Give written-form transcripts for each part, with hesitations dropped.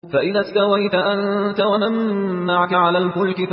فإذا استويت أنت ومن معك على الفلك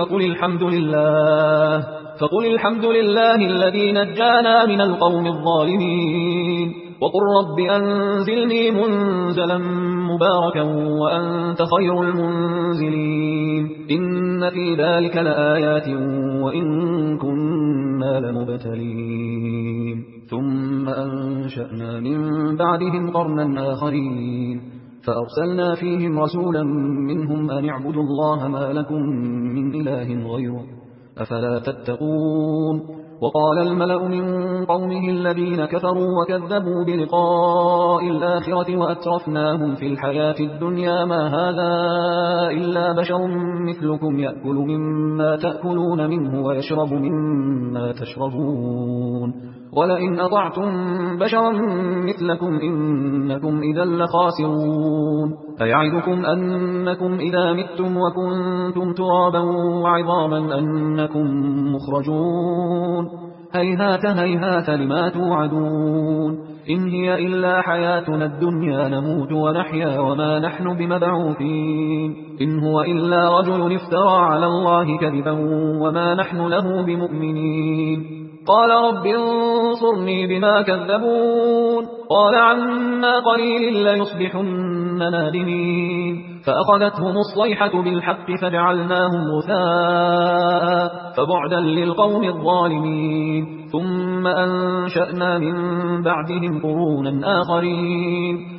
فقل الحمد لله الذي نجانا من القوم الظالمين وقل رب أنزلني منزلا مباركا وأنت خير المنزلين إن في ذلك لآيات وإن كنا لمبتلين ثم أنشأنا من بعدهم قرنا آخرين فأرسلنا فيهم رسولا منهم أن اعبدوا الله ما لكم من إله غيره أفلا تتقون وقال الملأ من قومه الذين كفروا وكذبوا بلقاء الآخرة وأترفناهم في الحياة الدنيا ما هذا إلا بشر مثلكم يأكل مما تأكلون منه ويشرب مما تشربون ولئن أطعتم بشرا مثلكم إنكم إذا لخاسرون أيعدكم أنكم إذا متم وكنتم ترابا وعظاما أنكم مخرجون هيهات هيهات لما توعدون إن هي إلا حياتنا الدنيا نموت ونحيا وما نحن بمبعوثين إن هو إلا رجل افترى على الله كذبا وما نحن له بمؤمنين قال رب انصرني بما كذبون قال عما قليل ليصبحن نادمين فأخذتهم الصيحة بالحق فجعلناهم غثاء فبعدا للقوم الظالمين ثم أنشأنا من بعدهم قرونا آخرين